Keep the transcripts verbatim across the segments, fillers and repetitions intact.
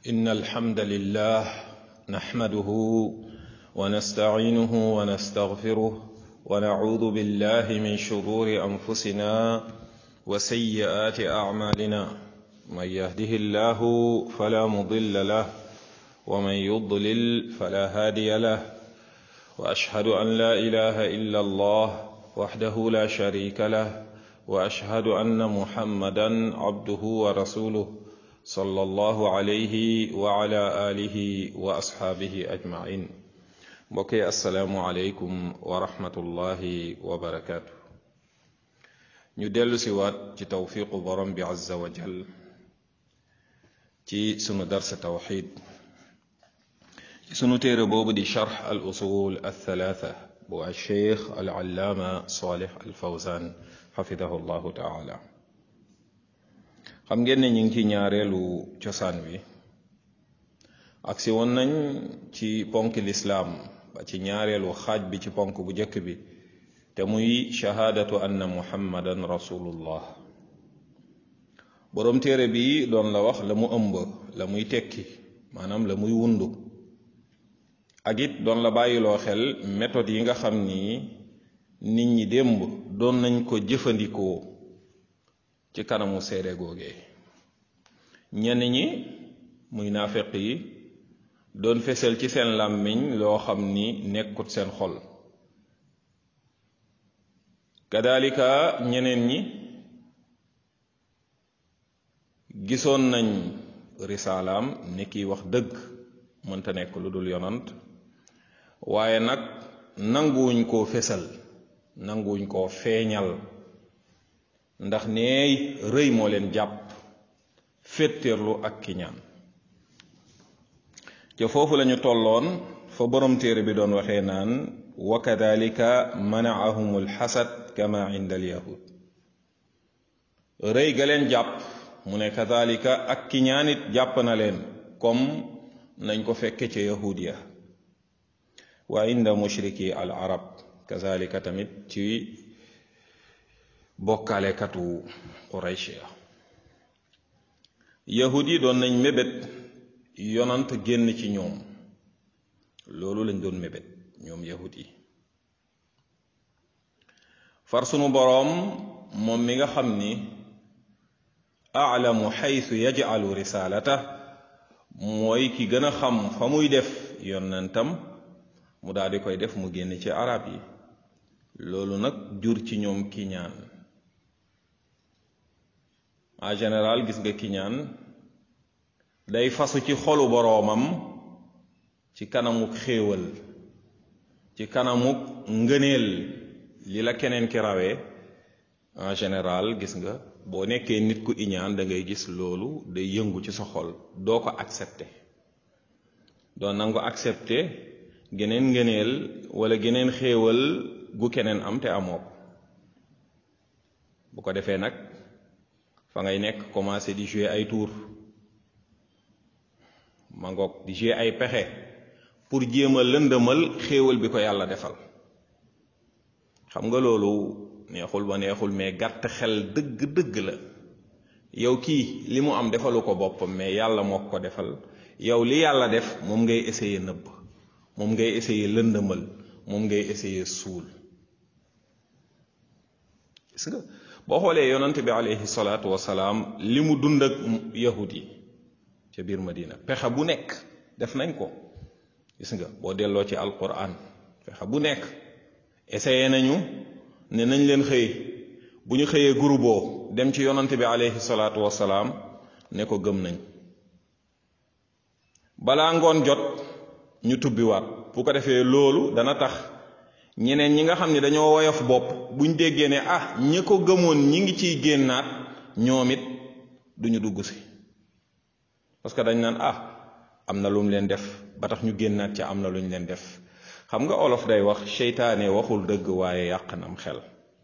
إن الحمد لله نحمده ونستعينه ونستغفره ونعوذ بالله من شرور أنفسنا وسيئات أعمالنا من يهده الله فلا مضل له ومن يضلل فلا هادي له وأشهد أن لا إله إلا الله وحده لا شريك له وأشهد أن محمدا عبده ورسوله صلى الله عليه وعلى آله وأصحابه أجمعين بكي السلام عليكم ورحمة الله وبركاته ندل سوات توفيق برم عز وجل ci sunu dars tawxid ci sunu téere boobu di charx al usul al thalatha bu al cheikh al allaama salih al fawzan xafidahu llahu taala xam ngeen ne ñu ngi ci ñaareelu cosaan wi agsi woon nañ ci ponk lislaam ba ci ñaareelu xaaj bi ci ponk bu jëkk bi te muy shahaadatu anna muhammadan rasulullah boroom téere bi doon la wax la mu ëmb la muy tekki maanaam la muy wundu ak it doon la bàyyiloo xel méthode yi nga xam ni nit ñi démb doon nañ ko jëfandikoo ci kanamu seede googee ñenn ñi muy naafeq yi doon fesal ci seen làmmiñ loo xam ni nekkut seen xol kadalika ñeneen ñi gisoon nañ risaalaam ni kiy wax dëgg mënta nekk lu dul yonant waaye nag nanguwuñ koo fesal nanguwuñ koo feeñal ndax neey rëy moo leen jàpp féttéerlu ak kiñaan ca foofu lañu tolloon fa borom téere bi doon waxee naan wa kadalika manaahum alxasad kama inda alyahud rëy ga leen jàpp mu ne kadalika ak kiñaanit jàpp na leen comme nañ ko fekke ca yahudiya wa inda mushriki al arab kazalika tamit ci bokkaalekatu quraysh ya yahud yi doon nañ mébét yonant génn ci ñoom loolu lañ doon mébét ñoom yahud yi far sunu boroom moom mi nga xam ni aalamu xaytu yajcalu risalata mooy ki gën a xam fa muy def yonentam mu daal di koy def mu génn ci arab yi loolu nag jur ci ñoom kiñaan en général gis nga kiñaan day fasu ci xolu boroomam ci kanamuk xéewal ci kanamuk ngëneel li la keneen ki rawee en général gis nga boo nekkee nit ku iñaan da ngay gis loolu day yëngu ci sa xol doo ko accepté doo nangu accepté geneen ngëneel wala geneen xéewal gu keneen am te amoo ko bu ko defee nag fa ngay nekk commencé di jouer ay tour ma ngoog di jouer ay pexe pour jéem a lëndëmal xéewal bi ko yàlla defal xam nga loolu neexul ba neexul mais gàtt xel dëgg-dëgg la yow kii li mu am defalu ko boppam mais yàlla moo ko defal yow li yàlla def moom ngay essayer nëbb moom ngay essayer lëndëmal moom ngay essayer suul gis nga boo xoolee yonante bi alayhi salaatu wasalaam li mu dund ak yahud yi ca biir Madina pexe bu nekk def nañ ko gis nga boo delloo ci alquran pexe bu nekk essayé nañu ne nañ leen xëy bu ñu xëyee guruboo dem ci yonante bi alayhi salaatu wasalaam ne ko gëm nañ balaa ngoon jot ñu tubbiwaat bu ko defee loolu dana tax ñeneen ñi nga xam ne dañoo woyof bopp buñ déggee ne ah ñi ko gëmoon ñi ngi ciy génnaat ñoom it duñu dugg si parce que dañ naan ah am na lu mu leen def ba tax ñu génnaat ca am na lu ñu leen def xam nga olof day wax seytaane waxul dëgg waaye yàq nam xel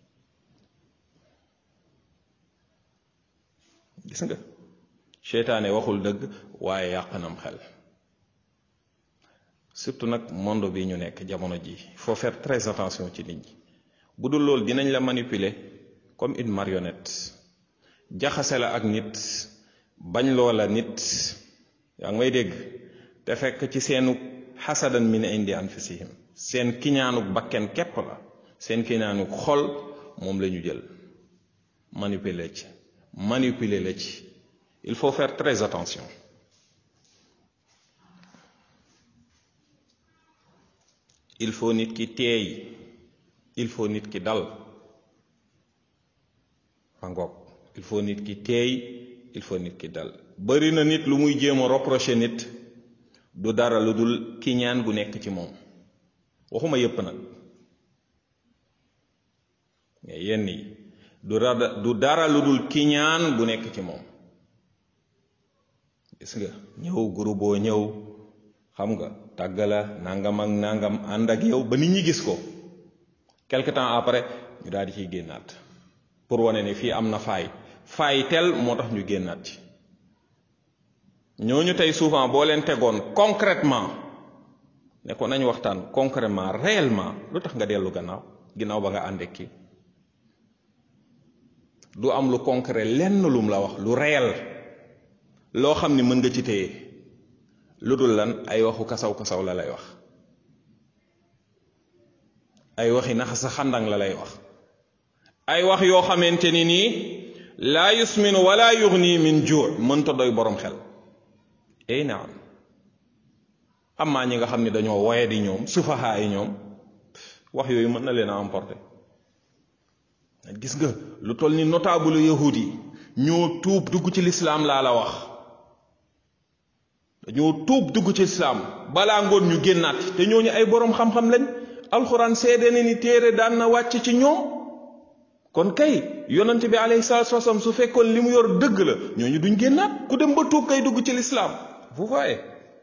gis nga seytaane waxul dëgg waaye yàq nam xel surtout nag monde bi ñu nekk jamono ji il faut faire très attention ci nit ñi bu dul loolu dinañ la manipuler comme une marionnette jaxase la ak nit bañ loola nit yaa ngi may dégg te fekk ci seenu xasadan min indi anfusihim seen kiñaanuk bakken képp la seen kiñaanuk xol moom la ñu jël manipuler ci manipuler la ci il faut faire très attention il faut nit ki teey il faut nit ki dal fangoog il faut nit ki teey il faut nit ki dal bari na nit lu muy jéem a reprocher nit du dara lu dul kiñaan gu nekk ci moom waxuma yépp nag mais yenn yi du dara du dara lu dul kiñaan gu nekk ci moom gis nga ñëw groupe boo ñëw xam nga tàggala nangam ak nangam ànd ak yow ba nit ñi gis ko quelque temps après ñu daal di ciy génnaat pour wane ne fii am na faay faay tel moo tax ñu génnaat ci ñooñu tey souvent boo leen tegoon concrètement ne ko nañ waxtaan concrètement réellement lu tax nga dellu gannaaw ginnaaw ba nga ànd ak kii du am lu concret lenn lum la wax lu réel loo xam ni mën nga ci téye lu dul lan ay waxu kasaw kasaw la lay wax ay waxi naxa sa xandang la lay wax ay wax yoo xamante ni nii laa yusminu wala yugni min juu mënta doy borom xel ey naam amaa ñi nga xam ne dañoo woye di ñoom sufahaa yi ñoom wax yooyu mën na leen a emporter gis nga lu toll ni notable yahud yi ñoo tuub dugg ci lislaam laa la wax dañoo tuub dugg ci lislaam balaa ngoon ñu génnaat te ñooñu ay boroom xam-xam lañ alxuraan seede na ni téere daan na wàcc ci ñoom kon kay yonent bi alayhi salaatu wasalaam su fekkoon li mu yor dëgg la ñooñu duñ génnaat ku dem ba tuub kay dugg ci lislaam vous voyez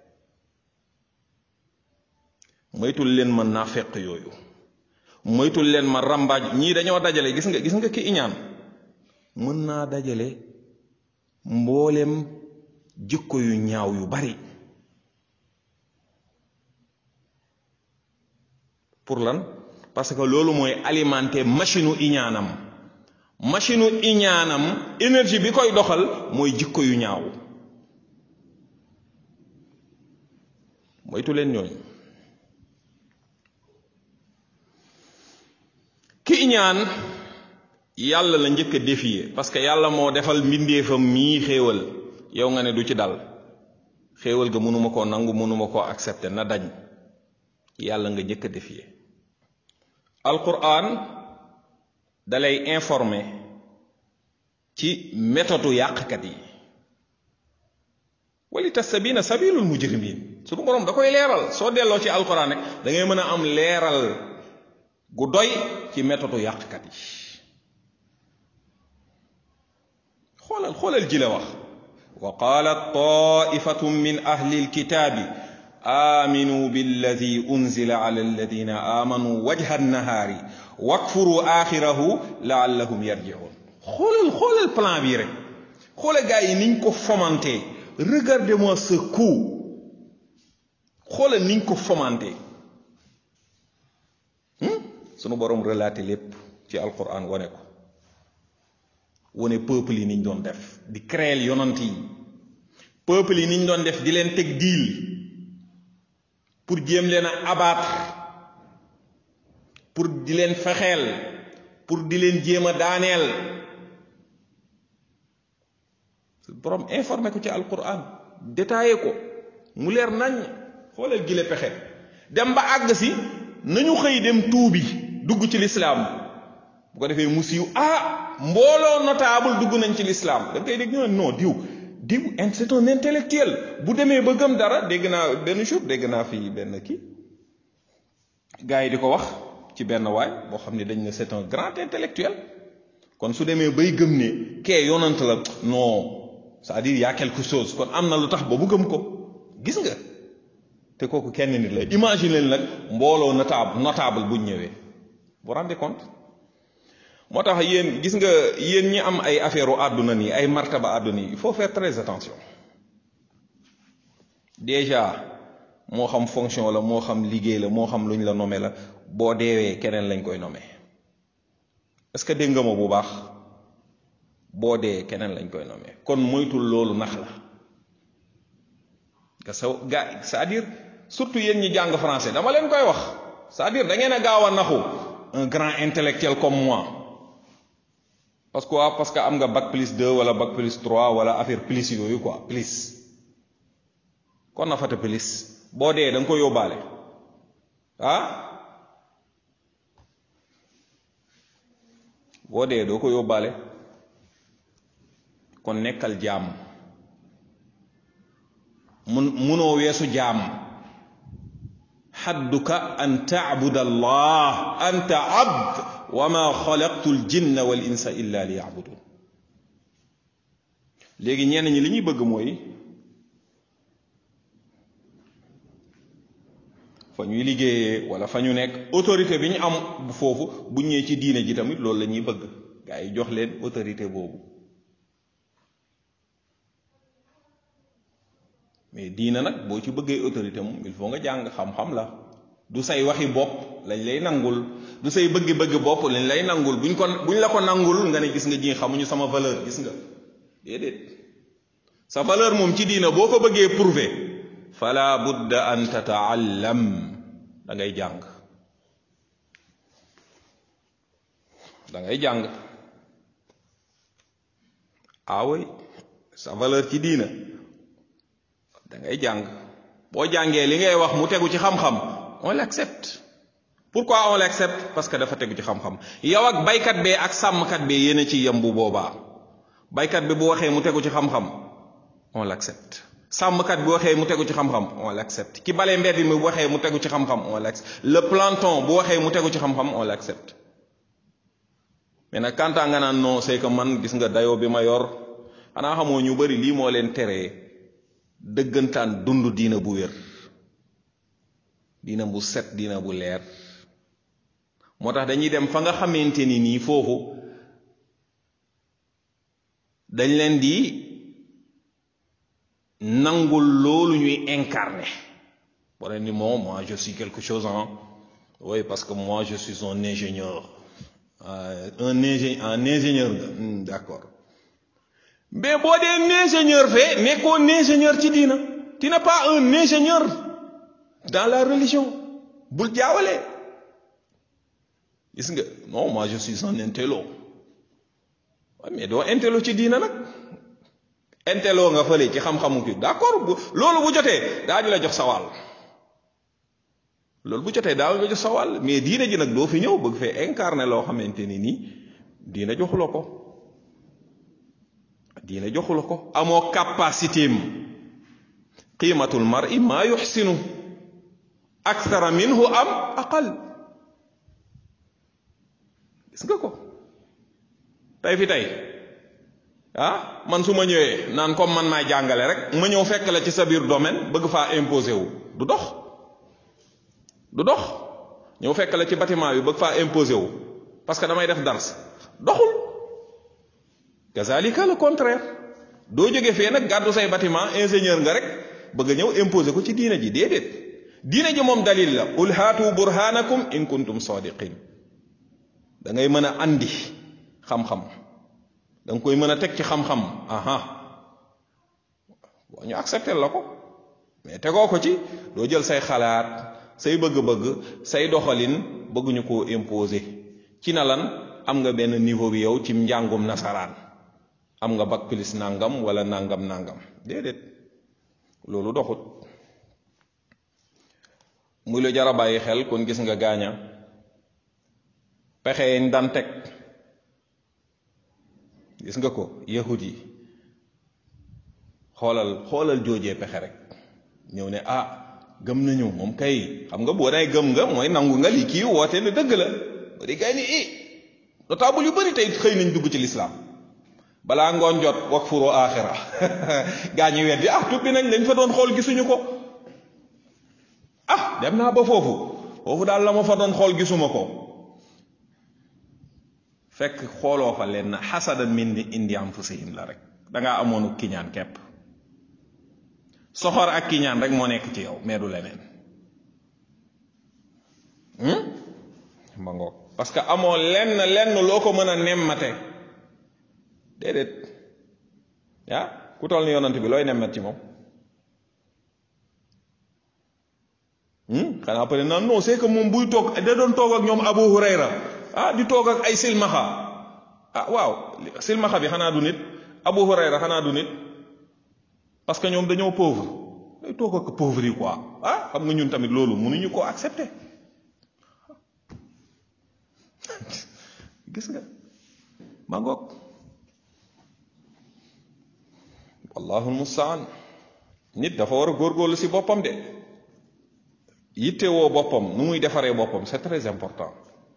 moytul leen ma naafeq yooyu moytul leen ma rambaaj ñii dañoo dajale gis nga gis nga ki iñaan mën naa dajale mboolem jikko yu ñaaw yu bari pour lan parce que loolu mooy alimenter machine u iñaanam machine u iñaanam énergie bi koy doxal mooy jikko yu ñaaw moytu leen ñooñu ki iñaan yàlla la njëkk a défier parce que yàlla moo defal mbindeefam mii xéewal yow nga ne du ci dal xéewal ga mënuma koo nangu mënuma koo accepter na dañ yàlla nga njëkk a défier alquran dalay informer ci méthode yàqkat yi wali tastabina sabilul mujrimin suñu borom da koy leeral soo delloo ci alquran rek da ngay mën a am leeral gu doy ci méthode yàqkat yi xoolal xoolal ji la wax wa qalat taifatun min ahli alkitabi aminu billadi unzila ala alladina amanu wajha nnahaari wakfuru axirahu laallahum yarjiun xoolal xoolal plan bi rek xoolal gars yi niñ ko fomenté regardez-moi ce coup xoolal niñ ko fomenté sunu borom relaté lépp ci alquran wane ko wane peuple yi niñ doon def di créer yonant yi peuple yi niñ doon def di leen teg diil pour jéem leen a abattre pour di leen fexeel pour di leen jéem a daaneel borom informé ko ci alquran détaillé ko mu leer nañ xoolal gile pexe dem ba àgg si nañu xëy dem tuubi dugg ci lislaam bu ko defee mu siiw ah mbooloo notable dugg nañ ci lislaam da ngay dégg ñu ne non diw diw c'est un intellectuel bu demee ba gëm dara dégg naa benn jour dégg naa fii benn kii gars yi di ko wax ci benn waay boo xam ne dañ ne c'est un grand intellectuel kon su demee bay gëm ne kee yonant la non c'est-à-dire y a quelque chose kon am na lu tax ba mu gëm ko gis nga te kooku kenn nit la imagine leen nag mbooloo notable notable buñ ñëwee vous rendez compte moo tax yéen gis nga yéen ñi am ay affaire u àdduna nii ay martaba àdduna yi il faut faire très attention déjà moo xam fonction la moo xam liggéey la moo xam luñ la nommé la boo deewee keneen lañ koy nommé est-ce que dégg nga ma bu baax boo dee keneen lañ koy nommé kon moytul loolu nax la que sa ga c'est-à-dire surtout yéen ñi jàng français dama leen koy wax c'est-à-dire da ngeen a gaaw a naxu un grand intellectuel comme moi parce que parce que am nga bac plus deux wala bac plus trois wala affaire plus yooyu quoi plus kon na fata plus boo dee da nga ko yóbbaale ah boo dee doo ko yóbbaale kon nekkal jaam mun munoo weesu jaam xadduka an tacbuda allah anta abd wa ma xalaqtu aljinna wal insa illa li yacbudun léegi ñenn ñi li ñuy bëgg mooy fa ñuy liggéeyee wala fa ñu nekk autorité bi ñu am foofu bu ñëwee ci diine ji tamit loolu la ñuy bëgg gaa yi jox leen autorité boobu mais diina nag boo ci bëggee autorité moom il faut nga jàng xam-xam la du say waxi bopp lañ lay nangul du say bëgg-bëgg bopp lañ lay nangul buñ ko buñ la ko nangul nga ne gis nga ji xamuñu sama valeur gis nga déedéet sa valeur moom ci diina boo ko bëggee prouver fala budda an tataallam da ngay jàng da ngay jàng ah oui sa valeur ci diina da ngay jàng boo jàngee li ngay wax mu tegu ci xam-xam on l'accepte pourquoi on l'accepte parce que dafa tegu ci xam-xam yow ak baykat bee ak sàmmkat bee yéen a ci yem bu boobaa baykat bi bu waxee mu tegu ci xam-xam on l'accepte sàmmkat bi waxee mu tegu ci xam-xam on l'accepte ki bale mbedd mi bu waxee mu tegu ci xam-xam on l'accepte le planton bu waxee mu tegu ci xam-xam on l'accepte mais nag kantaa nga naan non c'est que man gis nga dayoo bi ma yor xanaa xamoo ñu bari lii moo leen teree dëggantaan dund diina bu wér diina bu set diina bu leer moo tax dañuy dem fa nga xamante ni nii foofu dañ leen di nangul loolu ñuy incarner boo leen ni moom moi je suis quelque chose hein oui parce que moi je suis un ingénieur euh, un ingénieur un ingénieur hmm, d'accord mais boo dee ingénieur fee nekkoo ingénieur ci diina tu n'es pas un ingénieur dans la religion bul jaawale gis nga non moi je suis un intello mais doo intello ci diina nag intello nga fële ci xam-xamu ki d'accord bu loolu bu jotee daañu la jox sa wàll loolu bu jotee daañu la jox sa wàll mais diina ji nag doo fi ñëw bëgg fee incarner loo xamante ni nii diina joxu la ko diina joxu la ko amoo capacité am qiimatul mar'i maa yuxsinu akthara minhu am aqal gis nga ko tey fi tey ah man su ma ñëwee naan comme man maay jàngale rek ma ñëw fekk la ci sa biir domaine bëgg faa imposer wu du dox du dox ñëw fekk la ci bâtiment bi bëgg faa imposer wu parce que damay def dars doxul kazalika le contraire doo jóge fee nag gàddu say bâtiment ingénieur nga rek bëgg a ñëw imposer ko ci diina ji déedéet diina ji moom dalil la qul haatu burhanakum in kuntum sadiqin da ngay mën a andi xam-xam da nga koy mën a teg ci xam-xam aha boo ñu accepté la ko mais tegoo ko ci doo jël say xalaat say bëgg-bëgg say doxalin bëgguñu koo imposer ci na lan am nga benn niveau bi yow ci njàngum nasaraan am nga bac plus nangam wala nangam nangam déedéet loolu doxut muy lu jar a bàyyi xel kon gis nga gaaña pexe yi daan teg gis nga ko yahud yi xoolal xoolal joojee pexe rek ñëw ne ah gëm nañu moom kay xam nga boo day gëm nga mooy nangu nga li kii woote ne dëgg la ba di gay ni i notable yu bari tey xëy nañ dugg ci lislaam balaa ngoon jot wax furo axira gaa ñi weddi ah tubbi nañ lañ fa doon xool gisuñu ko ah dem naa ba foofu foofu daal la ma fa doon xool gisuma ko fekk xooloo fa leen na xasadan min indi anfusihim la rek dangaa amoonu kiñaan kepp soxor ak kiñaan rek moo nekk ci yow mais du leneen ma ngoog parce que amoo lenn lenn loo ko mën a nemmate déedéet ah ku toll ni yonant bi looy nemmat ci moom xanaa après naan non c'est que moom buy toog da doon toog ak ñoom Abu Hurayra ah di toog ak ay silmaxa ah waaw silmaxa bi xanaa du nit Abu Hurayra xanaa du nit parce que ñoom dañoo pauvre day toog ak pauvre yi quoi ah xam nga ñun tamit loolu mënuñu koo accepter gis nga ma ngoog wallahu almustaan nit dafa war a góorgóorlu si boppam de yittewoo boppam nu muy defaree boppam c'est très important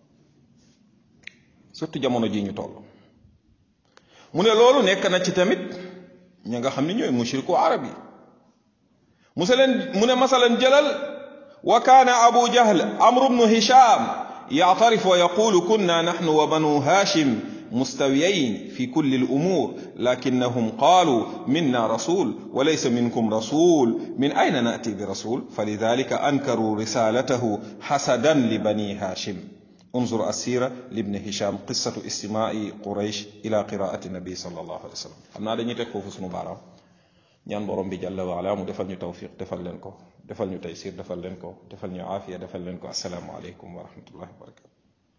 surtout jamono ji ñu toll mu ne loolu nekk na ci tamit ña nga xam ne ñooy mushriku arab yi musaleen mu ne masalan jëlal wa kaana abu jahl amr ibn hisham يعترف ويقول كنا نحن وبنو هاشم مستويين في كل الأمور لكنهم قالوا منا رسول وليس منكم رسول من أين نأتي برسول فلذلك أنكروا رسالته حسدا لبني هاشم انظر السيرة لابن هشام قصة استماع قريش إلى قراءة النبي صلى الله عليه وسلم xam naa dañuy teg foofu sunu baaraam ñaan borom bi jalla wa ala mu defal ñu tawfiq defal leen ko defal ñu taysir defal leen ko defal ñu aafiya defal leen ko assalaamu aleykum wa rahmatullahi wa barakatu